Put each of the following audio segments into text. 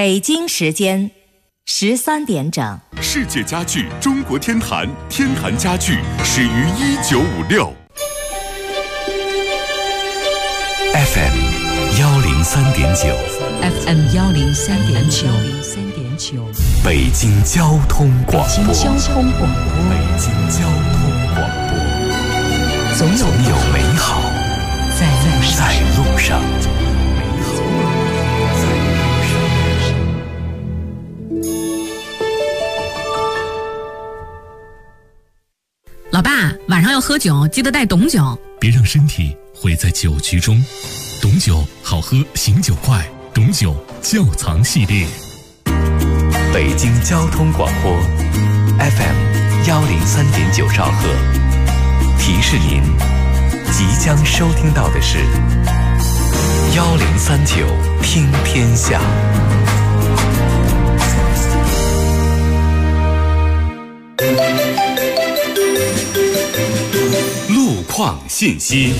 北京时间13点整。 世界家具中国天坛，天坛家具始于1956。 FM 103.9 FM 103.9 北京交通广播。 北京交通广播。 北京交通广播。总有美好在路上。 老爸，晚上要喝酒，记得带董酒。 别让身体毁在酒局中。董酒好喝，醒酒快。董酒窖藏系列。 北京交通广播 FM 103.9兆赫。提示您，即将收听到的是1039听天下。 路况信息。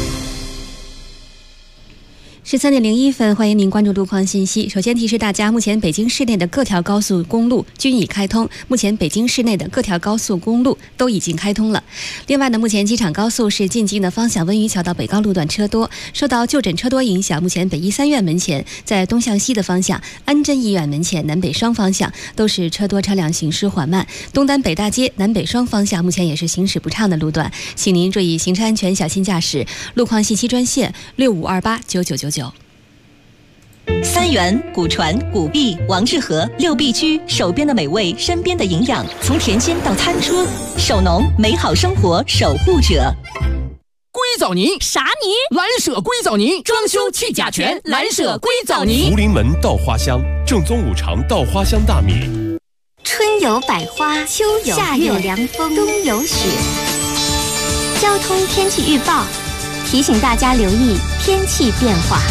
13点01分，欢迎您关注路况信息。首先提示大家，目前北京市内的各条高速公路均已开通。目前北京市内的各条高速公路都已经开通了。另外呢，目前机场高速是进京的方向温榆桥到北高路段车多，受到就诊车多影响，目前北医三院门前在东向西的方向，安贞医院门前南北双方向都是车多，车辆行驶缓慢。东单北大街南北双方向目前也是行驶不畅的路段，请您注意行车安全，小心驾驶。路况信息专线65289999。 三元、古传、古币、王致和六必居，手边的美味，身边的营养，从田间到餐桌，手农美好生活守护者。 硅藻泥啥泥？ 蓝舍硅藻泥，装修去甲醛，蓝舍硅藻泥。 福临门稻花香，正宗五常稻花香大米。 春有百花，秋有夏有凉风，冬有雪。交通天气预报提醒大家留意天气变化。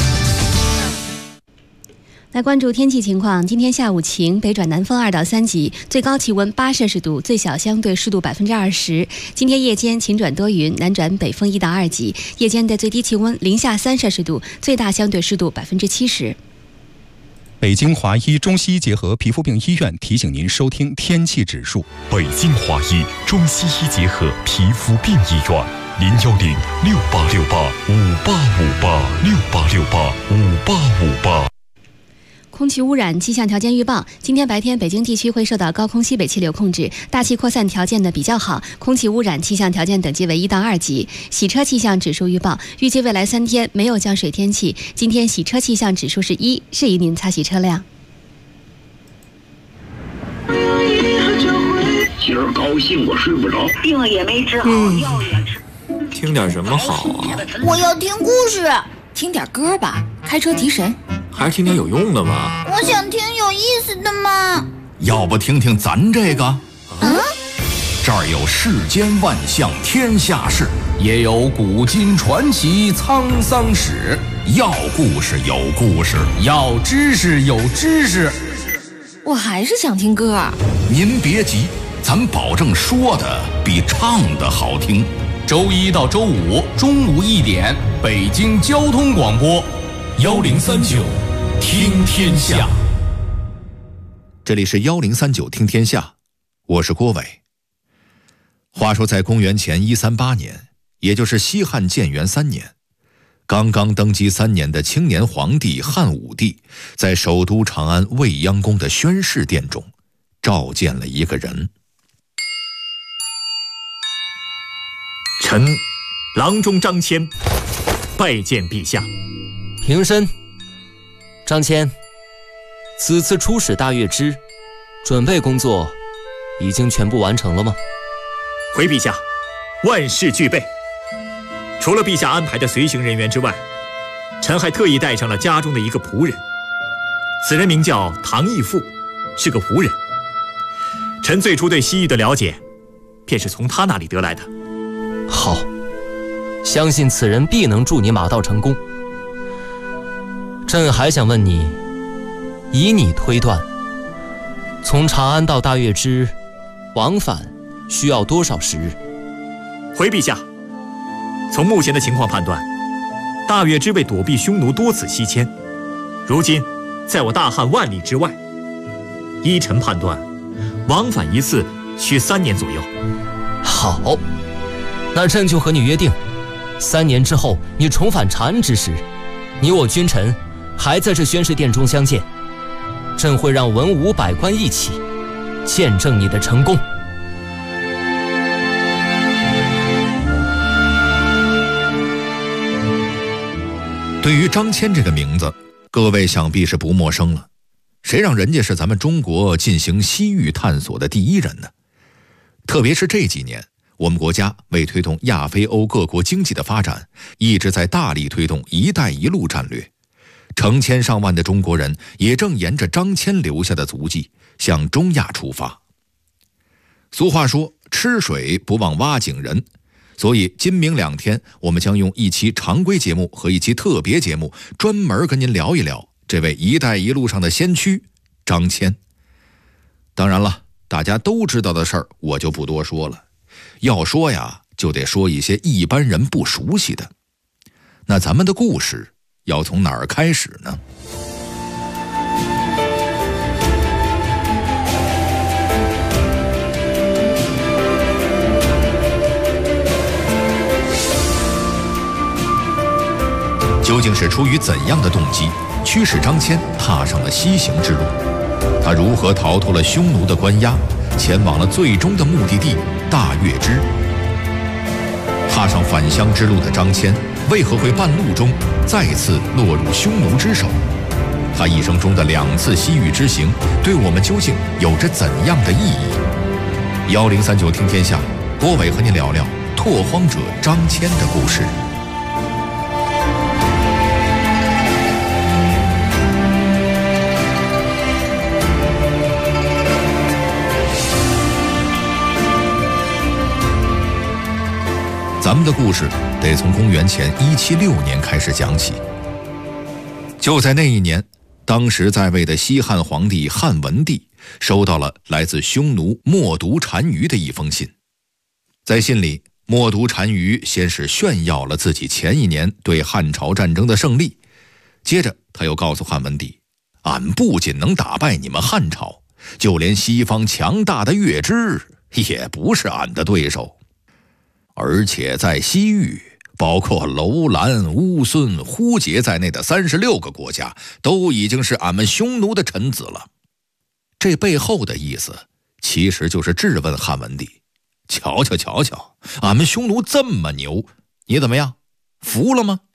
来关注天气情况，今天下午晴，北转南风2到3级，最高气温8摄氏度，最小相对湿度20%。今天夜间晴转多云，南转北风1到2级，夜间的最低气温零下3摄氏度，最大相对湿度70%。 北京华医中西医结合皮肤病医院提醒您收听天气指数。 北京华医中西医结合皮肤病医院，0106868585858，688585858。 空气污染气象条件预报，今天白天北京地区会受到高空西北气流控制，大气扩散条件的比较好，空气污染气象条件等级为1到2级。洗车气象指数预报，预计未来3天没有降水天气，今天洗车气象指数是1，适宜您擦洗车辆。 今儿高兴我睡不着， 病也没治好，药也吃。 听点什么好啊？ 我要听故事。 听点歌吧，开车提神。 还是听点有用的吧。 我想听有意思的嘛。 要不听听咱这个？这儿有世间万象天下事，也有古今传奇沧桑史。要故事有故事，要知识有知识。 我还是想听歌。 您别急，咱保证说的比唱的好听。周1到周5中午1点，北京交通广播1039听天下。这里是1039听天下，我是郭伟。话说在公元前138年，也就是西汉建元3年，刚刚登基3年的青年皇帝汉武帝，在首都长安未央宫的宣誓殿中召见了一个人。 臣郎中张骞拜见陛下。 平身。张骞，此次出使大月支，准备工作已经全部完成了吗？ 回陛下，万事俱备。除了陛下安排的随行人员之外，臣还特意带上了家中的一个仆人，此人名叫唐义父，是个胡人。臣最初对西域的了解，便是从他那里得来的。 好，相信此人必能助你马到成功。朕还想问你，以你推断，从长安到大月支往返需要多少时日？ 回陛下，从目前的情况判断，大月支为躲避匈奴多次西迁，如今在我大汉万里之外。依臣判断，往返一次需3年左右。 好，那朕就和你约定，3年之后你重返长安之时，你我君臣还在这宣誓殿中相见。朕会让文武百官一起见证你的成功。 对于张骞这个名字，各位想必是不陌生了。谁让人家是咱们中国进行西域探索的第一人呢？特别是这几年，我们国家为推动亚非欧各国经济的发展，一直在大力推动“一带一路”战略。成千上万的中国人也正沿着张骞留下的足迹向中亚出发。俗话说，吃水不忘挖井人，所以今明2天，我们将用一期常规节目和一期特别节目，专门跟您聊一聊这位“一带一路”上的先驱张骞。当然了，大家都知道的事儿，我就不多说了。要说呀，就得说一些一般人不熟悉的。那咱们的故事要从哪儿开始呢？究竟是出于怎样的动机，驱使张骞踏上了西行之路？他如何逃脱了匈奴的关押，前往了最终的目的地大月支？踏上返乡之路的张骞，为何会半路中再次落入匈奴之手？他一生中的2次西域之行，对我们究竟有着怎样的意义？1039听天下，郭伟和您聊聊拓荒者张骞的故事。咱们的故事得从公元前176年开始讲起。就在那一年，当时在位的西汉皇帝汉文帝收到了来自匈奴冒顿单于的一封信。在信里，冒顿单于先是炫耀了自己前一年对汉朝战争的胜利，接着他又告诉汉文帝，俺不仅能打败你们汉朝，就连西方强大的月支也不是俺的对手。而且在西域，包括楼兰、乌孙、呼杰在内的36个国家，都已经是俺们匈奴的臣子了。这背后的意思，其实就是质问汉文帝：瞧瞧瞧瞧，俺们匈奴这么牛，你怎么样？服了吗？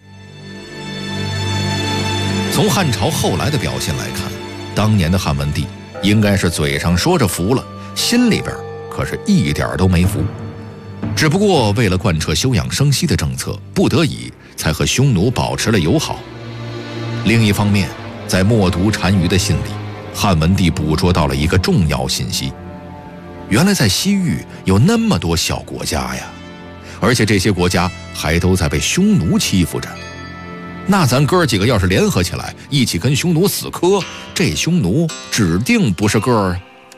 从汉朝后来的表现来看，当年的汉文帝应该是嘴上说着服了，心里边可是一点都没服。只不过为了贯彻休养生息的政策，不得已才和匈奴保持了友好。另一方面，在冒顿单于的信里，汉文帝捕捉到了一个重要信息：原来在西域有那么多小国家呀，而且这些国家还都在被匈奴欺负着。那咱哥几个要是联合起来，一起跟匈奴死磕，这匈奴指定不是个儿。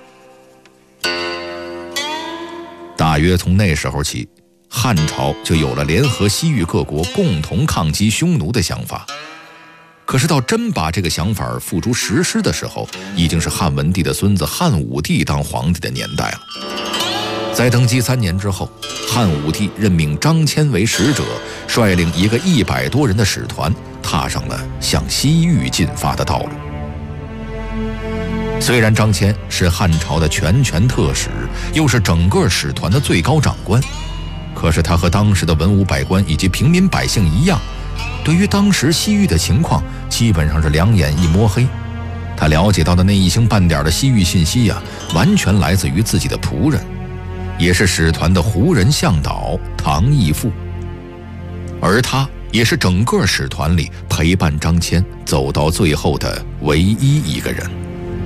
大约从那时候起，汉朝就有了联合西域各国共同抗击匈奴的想法。可是到真把这个想法付诸实施的时候，已经是汉文帝的孙子汉武帝当皇帝的年代了。在登基3年之后，汉武帝任命张骞为使者，率领一个100多人的使团，踏上了向西域进发的道路。虽然张骞是汉朝的全权特使，又是整个使团的最高长官，可是他和当时的文武百官以及平民百姓一样，对于当时西域的情况基本上是两眼一摸黑。他了解到的那一星半点的西域信息呀，完全来自于自己的仆人，也是使团的胡人向导唐义父，而他也是整个使团里陪伴张骞走到最后的唯一一个人。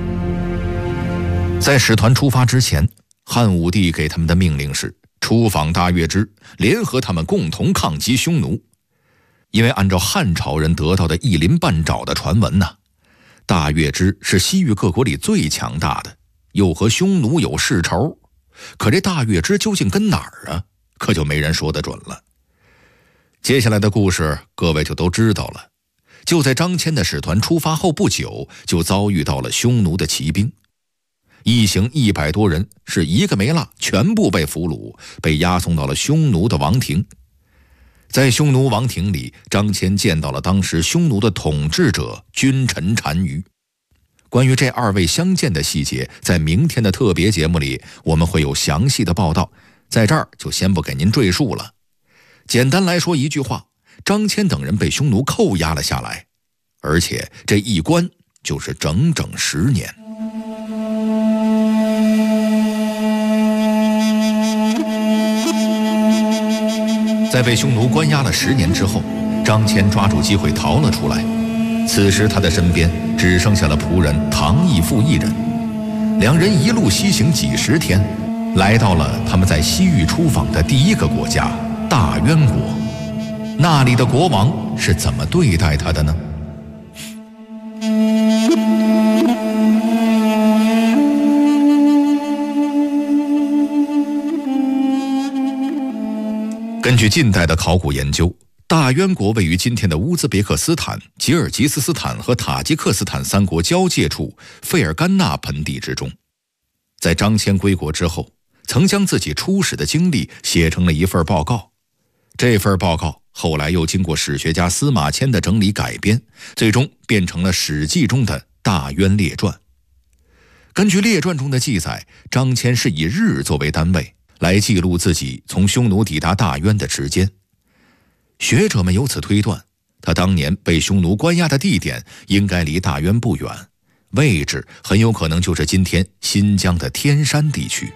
在使团出发之前，汉武帝给他们的命令是出访大月支，联合他们共同抗击匈奴。因为按照汉朝人得到的一鳞半爪的传闻呢，大月支是西域各国里最强大的，又和匈奴有世仇。可这大月支究竟跟哪儿啊？可就没人说得准了。接下来的故事各位就都知道了。 就在张骞的使团出发后不久，就遭遇到了匈奴的骑兵，一行100多人是一个没落，全部被俘虏，被押送到了匈奴的王庭。在匈奴王庭里，张骞见到了当时匈奴的统治者君臣单于。关于这2位相见的细节，在明天的特别节目里我们会有详细的报道，在这儿就先不给您赘述了。简单来说一句话，张骞等人被匈奴扣押了下来，而且这一关就是整整10年。在被匈奴关押了10年之后，张骞抓住机会逃了出来。此时他的身边只剩下了仆人唐义父一人。2人一路西行几10天，来到了他们在西域出访的第一个国家大渊国。那里的国王是怎么对待他的呢？根据近代的考古研究，大渊国位于今天的乌兹别克斯坦、吉尔吉斯斯坦和塔吉克斯坦3国交界处费尔干纳盆地之中。在张骞归国之后，曾将自己出使的经历写成了一份报告。这份报告后来又经过史学家司马迁的整理改编，最终变成了《史记》中的《大渊列传》。根据列传中的记载，张骞是以日作为单位来记录自己从匈奴抵达大渊的时间。学者们由此推断，他当年被匈奴关押的地点应该离大渊不远，位置很有可能就是今天新疆的天山地区。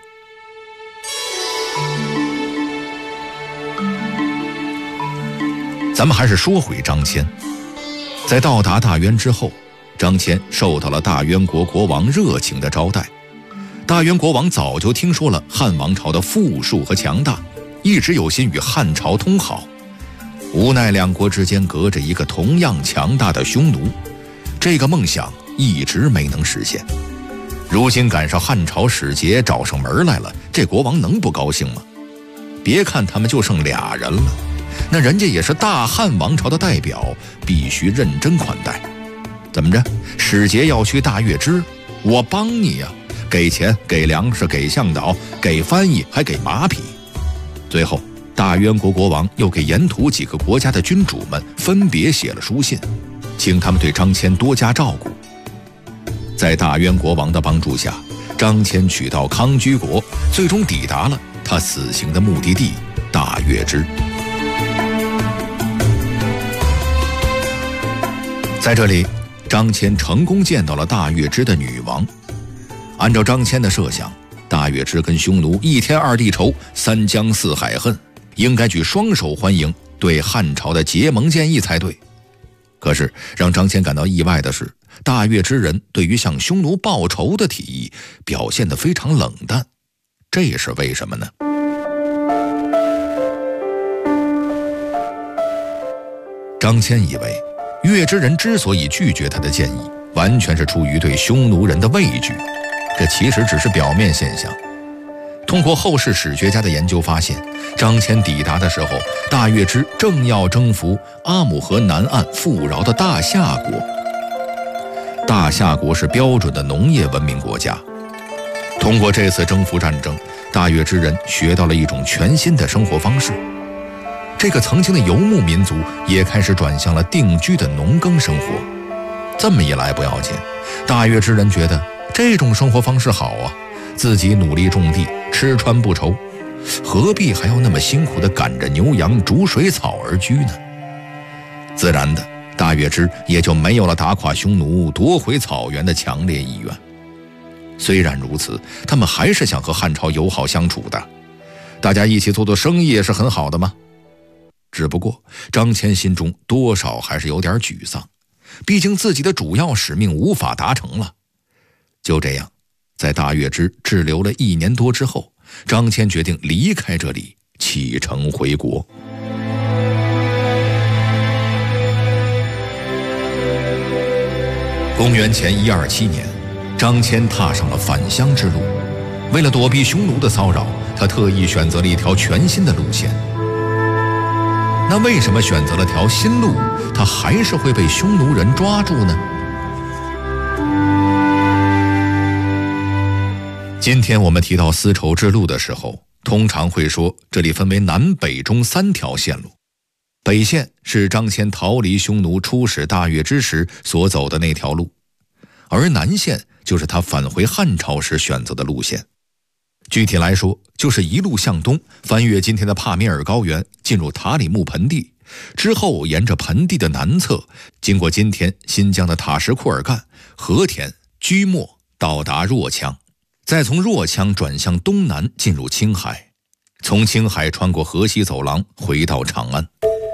咱们还是说回张骞。在到达大渊之后，张骞受到了大渊国国王热情的招待。大渊国王早就听说了汉王朝的富庶和强大，一直有心与汉朝通好。无奈2国之间隔着一个同样强大的匈奴，这个梦想一直没能实现。如今赶上汉朝使节找上门来了，这国王能不高兴吗？别看他们就剩2人了，那人家也是大汉王朝的代表，必须认真款待。怎么着，使节要去大月支，我帮你呀，给钱，给粮食，给向导，给翻译，还给马匹。最后大渊国国王又给沿途几个国家的君主们分别写了书信，请他们对张骞多加照顾。在大渊国王的帮助下，张骞取道康居国，最终抵达了他此行的目的地大月支。在这里，张骞成功见到了大月支的女王。按照张骞的设想，大月支跟匈奴1天2地仇，3江4海恨，应该举双手欢迎对汉朝的结盟建议才对。可是让张骞感到意外的是，大月支人对于向匈奴报仇的提议表现得非常冷淡，这是为什么呢？张骞以为月支人之所以拒绝他的建议，完全是出于对匈奴人的畏惧，这其实只是表面现象。通过后世史学家的研究发现，张骞抵达的时候，大月支正要征服阿姆河南岸富饶的大夏国。大夏国是标准的农业文明国家。通过这次征服战争，大月支人学到了一种全新的生活方式。这个曾经的游牧民族也开始转向了定居的农耕生活。这么一来不要紧，大月支人觉得这种生活方式好啊，自己努力种地，吃穿不愁，何必还要那么辛苦地赶着牛羊逐水草而居呢？自然的，大月支也就没有了打垮匈奴、夺回草原的强烈意愿。虽然如此，他们还是想和汉朝友好相处的，大家一起做做生意也是很好的嘛。只不过张骞心中多少还是有点沮丧，毕竟自己的主要使命无法达成了。就这样，在大月支滞留了1年多之后，张骞决定离开这里，启程回国。公元前127年，张骞踏上了返乡之路。为了躲避匈奴的骚扰，他特意选择了一条全新的路线。 那为什么选择了条新路，他还是会被匈奴人抓住呢？今天我们提到丝绸之路的时候，通常会说这里分为南北中3条线路。北线是张骞逃离匈奴出使大越之时所走的那条路，而南线就是他返回汉朝时选择的路线。具体来说，就是一路向东，翻越今天的帕米尔高原，进入塔里木盆地，之后沿着盆地的南侧，经过今天新疆的塔什库尔干、和田、居莫，到达若羌，再从若羌转向东南进入青海，从青海穿过河西走廊回到长安。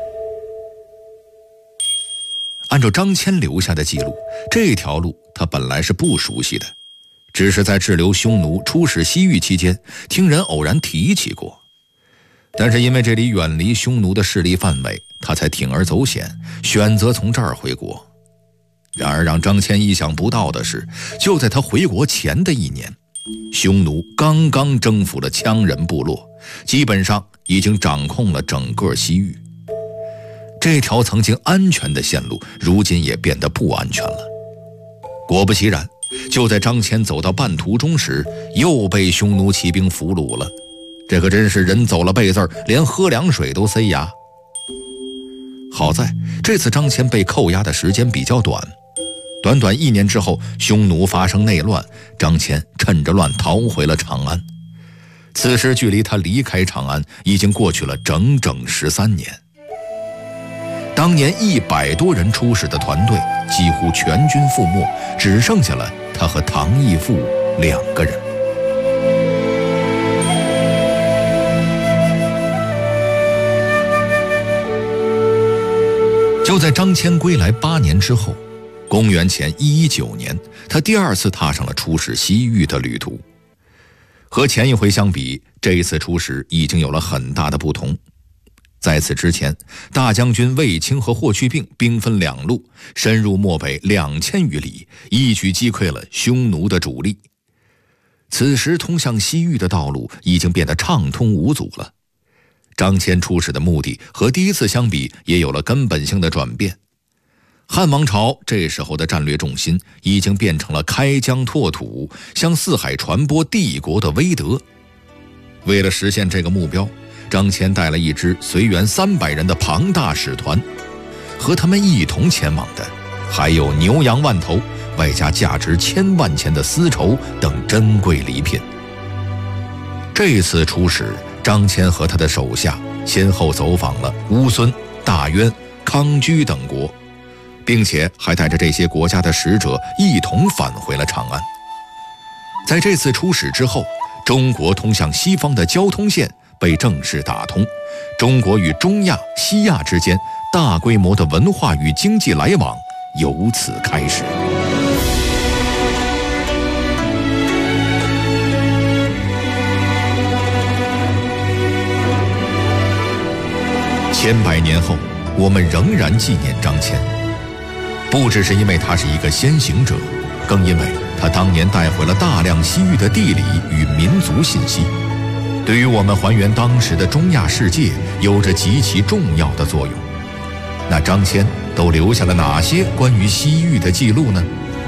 按照张骞留下的记录，这条路他本来是不熟悉的，只是在滞留匈奴出使西域期间听人偶然提起过。但是因为这里远离匈奴的势力范围，他才铤而走险，选择从这儿回国。然而让张骞意想不到的是，就在他回国前的1年，匈奴刚刚征服了羌人部落，基本上已经掌控了整个西域。这条曾经安全的线路，如今也变得不安全了。果不其然，就在张骞走到半途中时，又被匈奴骑兵俘虏了。这可真是人走了背字，连喝凉水都塞牙。好在这次张骞被扣押的时间比较短，短短1年之后，匈奴发生内乱，张骞趁着乱逃回了长安。此时距离他离开长安已经过去了整整13年。当年100多人出使的团队几乎全军覆没，只剩下了他和唐义父2个人。就在张骞归来8年之后，公元前119年，他第2次踏上了出使西域的旅途。和前一回相比，这一次出使已经有了很大的不同。在此之前，大将军卫青和霍去病兵分2路，深入漠北2000余里，一举击溃了匈奴的主力。此时通向西域的道路已经变得畅通无阻了。张骞出使的目的和第一次相比也有了根本性的转变。汉王朝这时候的战略重心已经变成了开疆拓土，向四海传播帝国的威德。为了实现这个目标，张骞带了一支随员300人的庞大使团，和他们一同前往的还有牛羊万头，外加价值1000万钱的丝绸等珍贵礼品。这次出使，张骞和他的手下先后走访了乌孙、大渊、康居等国，并且还带着这些国家的使者一同返回了长安。在这次出使之后，中国通向西方的交通线被正式打通，中国与中亚、西亚之间大规模的文化与经济来往由此开始。100年后，我们仍然纪念张骞，不只是因为他是一个先行者，更因为他当年带回了大量西域的地理与民族信息，对于我们还原当时的中亚世界有着极其重要的作用。那张骞都留下了哪些关于西域的记录呢？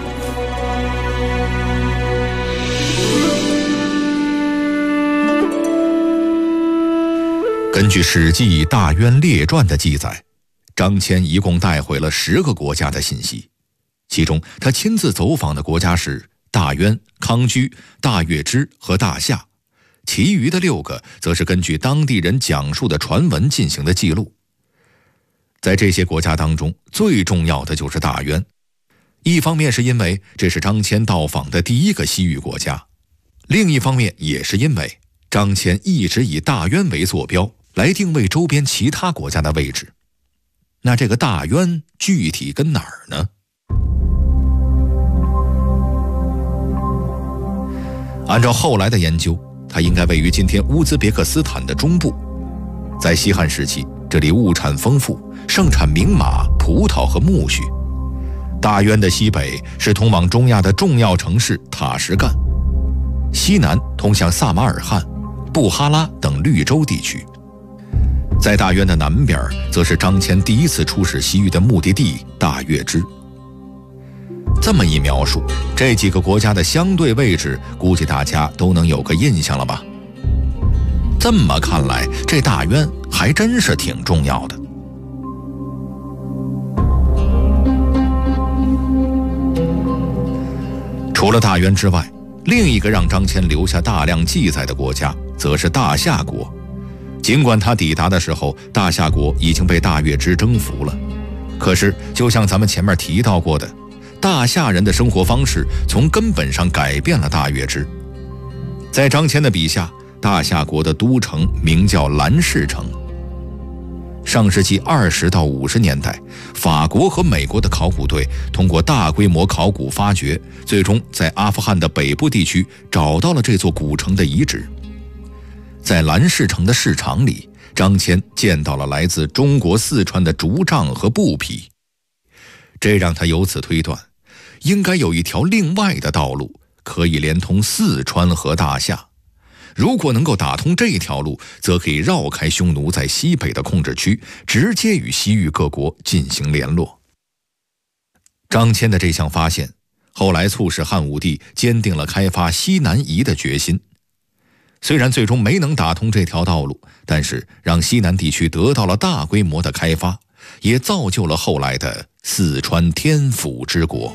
根据《史记·大渊列传》的记载，张骞一共带回了10个国家的信息，其中他亲自走访的国家是大渊、康居、大月支和大夏，其余的6个则是根据当地人讲述的传闻进行的记录。在这些国家当中，最重要的就是大渊，一方面是因为这是张骞到访的第1个西域国家，另一方面也是因为张骞一直以大渊为坐标来定位周边其他国家的位置。那这个大渊具体跟哪儿呢？按照后来的研究，它应该位于今天乌兹别克斯坦的中部。在西汉时期，这里物产丰富，盛产名马、葡萄和苜蓿。大渊的西北是通往中亚的重要城市塔什干，西南通向萨马尔罕、布哈拉等绿洲地区。 在大渊的南边，则是张骞第一次出使西域的目的地大月支。这么一描述，这几个国家的相对位置，估计大家都能有个印象了吧？这么看来，这大渊还真是挺重要的。除了大渊之外，另一个让张骞留下大量记载的国家，则是大夏国。尽管他抵达的时候，大夏国已经被大月支征服了，可是就像咱们前面提到过的，大夏人的生活方式从根本上改变了大月支。在张骞的笔下，大夏国的都城名叫兰氏城。上世纪20到50年代，法国和美国的考古队通过大规模考古发掘，最终在阿富汗的北部地区找到了这座古城的遗址。在兰氏城的市场里，张骞见到了来自中国四川的竹杖和布匹，这让他由此推断，应该有一条另外的道路可以连通四川和大夏。如果能够打通这条路，则可以绕开匈奴在西北的控制区，直接与西域各国进行联络。张骞的这项发现，后来促使汉武帝坚定了开发西南夷的决心。虽然最终没能打通这条道路，但是让西南地区得到了大规模的开发，也造就了后来的四川天府之国。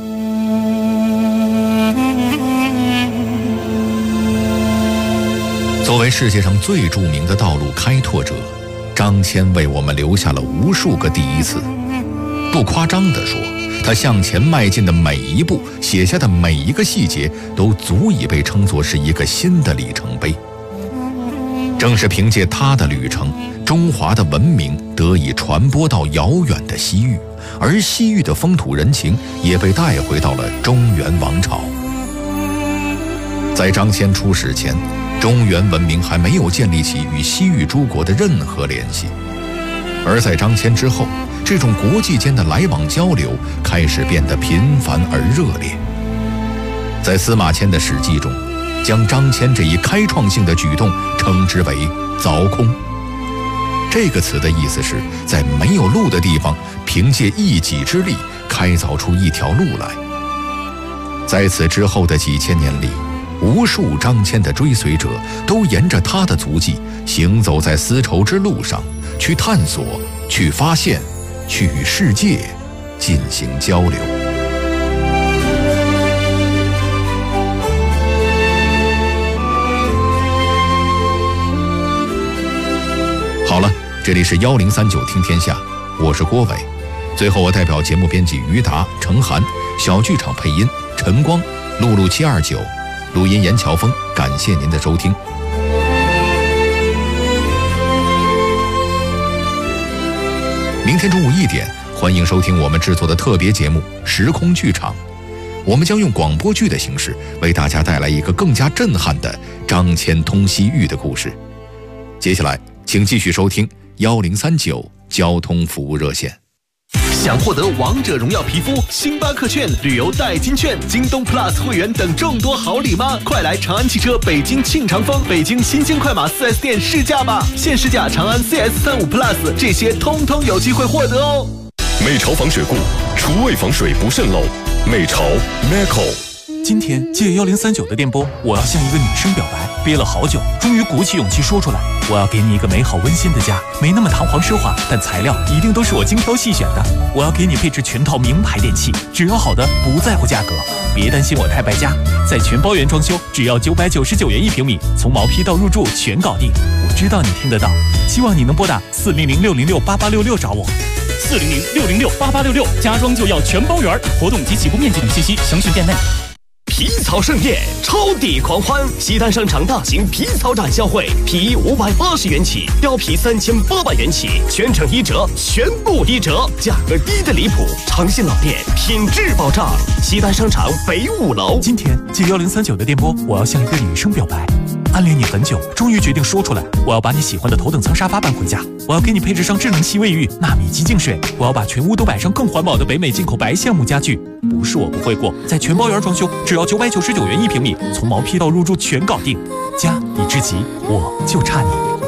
作为世界上最著名的道路开拓者，张骞为我们留下了无数个第一次。不夸张地说，他向前迈进的每一步，写下的每一个细节，都足以被称作是一个新的里程碑。正是凭借他的旅程，中华的文明得以传播到遥远的西域，而西域的风土人情也被带回到了中原王朝。在张骞出使前，中原文明还没有建立起与西域诸国的任何联系，而在张骞之后，这种国际间的来往交流开始变得频繁而热烈。在司马迁的《史记》中，将张骞这一开创性的举动称之为凿空。这个词的意思是在没有路的地方，凭借一己之力开凿出一条路来。在此之后的几千年里，无数张骞的追随者都沿着他的足迹行走在丝绸之路上，去探索，去发现，去与世界进行交流。好了，这里是1039听天下，我是郭伟。最后，我代表节目编辑于达、程涵，小剧场配音陈光、露露729，录音严乔峰，感谢您的收听。明天中午1点，欢迎收听我们制作的特别节目《时空剧场》，我们将用广播剧的形式为大家带来一个更加震撼的张骞通西域的故事。接下来，请继续收听1039交通服务热线。 想获得王者荣耀皮肤、星巴克券、旅游代金券、京东 Plus 会员等众多好礼吗？快来长安汽车北京庆长丰、北京新兴快马 4S 店试驾吧！现试驾长安 CS35 Plus， 这些通通有机会获得哦。 美潮防水固，厨卫防水不渗漏。美潮 Macco。 今天借1039的电波，我要向一个女生表白，憋了好久，终于鼓起勇气说出来。我要给你一个美好温馨的家，没那么堂皇奢华，但材料一定都是我精挑细选的。我要给你配置全套名牌电器，只要好的，不在乎价格。别担心我太败家，在全包原装修，只要999元1平米，从毛坯到入住全搞定。我知道你听得到，希望你能拨打400-606-8866找我。 400-606-8866，家装就要全包圆。活动及起步面积等信息，详询店内。 皮草盛宴，超抵狂欢！西单商场大型皮草展销会，皮衣580元起，貂皮3800元起，全程1折，全部1折，价格低得离谱。诚信老店，品质保障。西单商场北5楼。 今天借1039的电波，我要向一个女生表白。暗恋你很久，终于决定说出来。我要把你喜欢的头等舱沙发搬回家，我要给你配置上智能吸卫浴、纳米级净水，我要把全屋都摆上更环保的北美进口白橡木家具。不是我不会过，在全包圆装修，只要999元1平米，从毛坯到入住全搞定。家已至齐，我就差你。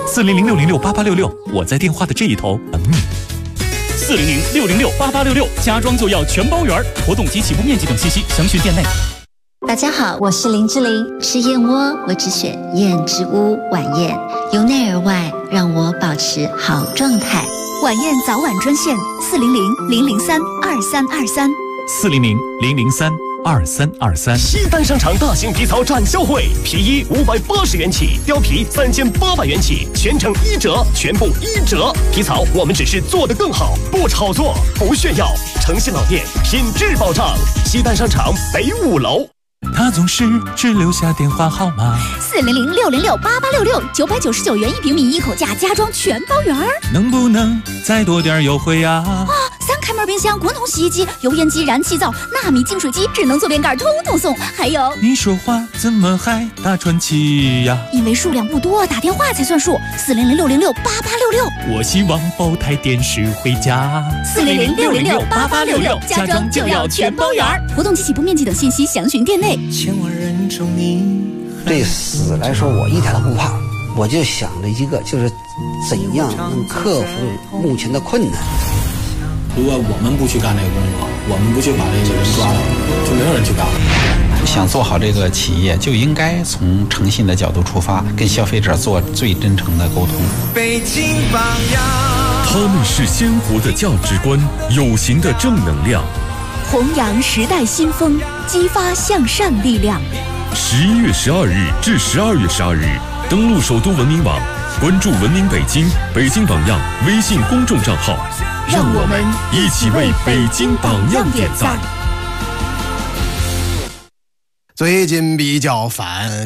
400-606-8866，我在电话的这一头等你。400-606-8866，家装就要全包圆，活动及起步面积等信息详询店内。 大家好，我是林志玲。吃燕窝，我只选燕之屋晚宴，由内而外让我保持好状态。 晚宴早晚专线400-003-2323。 400-003-2323。 西单商场大型皮草展销会，皮衣580元起，貂皮3800元起，全程1折，全部1折。皮草我们只是做得更好，不炒作，不炫耀，诚信老店，品质保障。西单商场北5楼。 他总是只留下电话号码 400-606-8866，999元1平米1口价家装全包圆。 能不能再多点优惠呀？ 3开门冰箱、滚筒洗衣机、油烟机、燃气灶、纳米净水机、智能坐便盖通通送。还有， 你说话怎么还大喘气呀？ 因为数量不多，打电话才算数。400-606-8866。 我希望包台电视回家。 400-606-8866，家装就要全包圆。活动及起步面积等信息详询店内。 千万人中你。对死来说，我一点都不怕，我就想着一个，就是怎样能克服目前的困难。 如果我们不去干这个工作，我们不去把这个人抓到，就没有人去干了。 想做好这个企业，就应该从诚信的角度出发，跟消费者做最真诚的沟通。 北京榜样，他们是鲜活的价值观，有形的正能量， 弘扬时代新风，激发向善力量。 11月12日至12月12日，登录首都文明网，关注文明北京、北京榜样微信公众账号， 让我们一起为北京榜样点赞。 最近比较烦，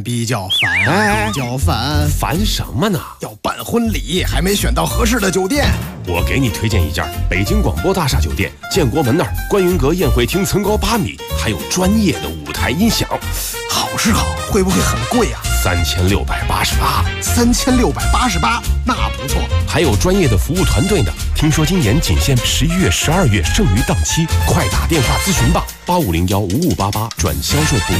烦什么呢？ 要办婚礼，还没选到合适的酒店。 我给你推荐一家北京广播大厦酒店，建国门那儿观云阁宴会厅层高8米，还有专业的舞台音响。 好是好，会不会很贵啊 ？3688。 3688，那不错。 还有专业的服务团队呢。听说今年仅限11月、12月剩余档期，快打电话咨询吧，8501-5588转销售部。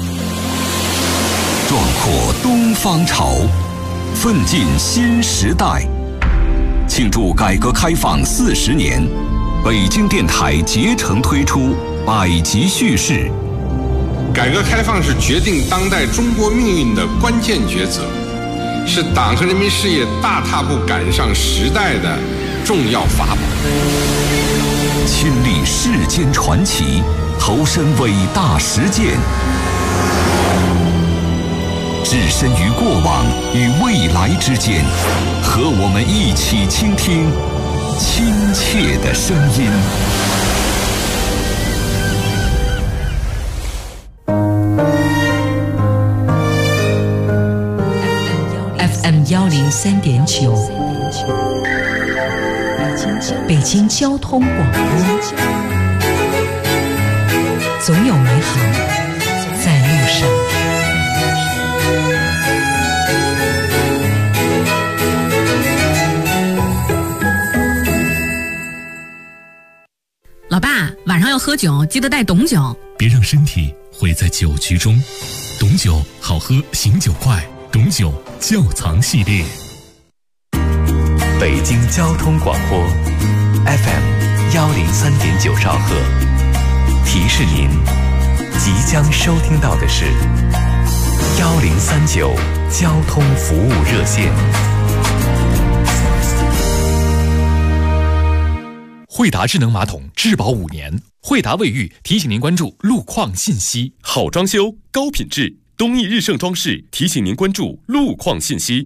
壮阔东方潮，奋进新时代。庆祝改革开放40年，北京电台竭诚推出百集叙事。 改革开放是决定当代中国命运的关键抉择，是党和人民事业大踏步赶上时代的重要法宝。 亲历世间传奇，投身伟大实践，置身于过往与未来之间，和我们一起倾听亲切的声音。 FM103.9，北京交通广播，总有美好在路上。 老爸，晚上要喝酒，记得带董酒。 别让身体毁在酒局中。董酒好喝，醒酒快。董酒窖藏系列。 北京交通广播 FM103.9兆赫，提示您即将收听到的是1039交通服务热线。 惠达智能马桶质保5年，惠达卫浴提醒您关注路况信息。 好装修，高品质，东义日盛装饰提醒您关注路况信息。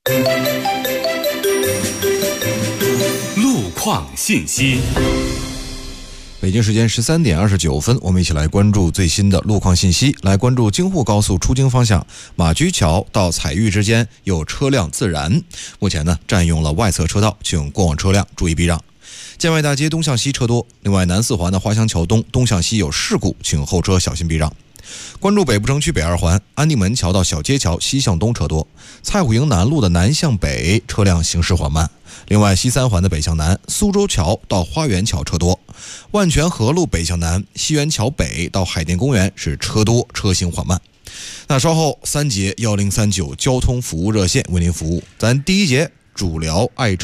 路况信息。 北京时间13点29分，我们一起来关注最新的路况信息。来关注京沪高速出京方向马驹桥到彩玉之间有车辆自燃，目前呢占用了外侧车道，请过往车辆注意避让。建外大街东向西车多，另外南四环的花乡桥东向西有事故，请后车小心避让。关注北部城区北2环安定门桥到小街桥西向东车多，蔡虎营南路的南向北车辆行驶缓慢。另外西3环的北向南苏州桥到花园桥车多，万泉河路北向南西园桥北到海淀公园是车多，车行缓慢。 那稍后3节1039交通服务热线为您服务。咱第一节主聊爱车。